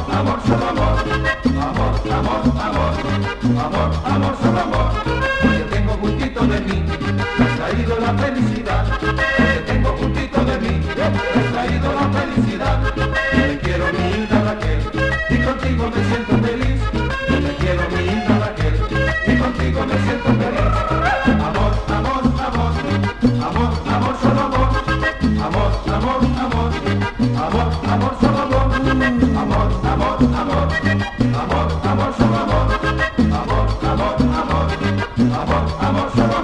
amor, solo amor. Amor, amor, amor. Amor, amor, solo amor. Porque tengo juntito de mí, me ha traído la felicidad. Porque tengo juntito de mí, me ha traído la felicidad. Yo te quiero, mi linda Raquel, y contigo me siento feliz. Yo te quiero, mi linda Raquel, y contigo me siento feliz. Amor, amor, amor. Amor, amor, solo amor. Amor, amor, amor. Amor, amor, solo amor. Amor, amor, amor. Amor, amor, solo amor. Amor, amor, amor. Amor, amor, solo amor.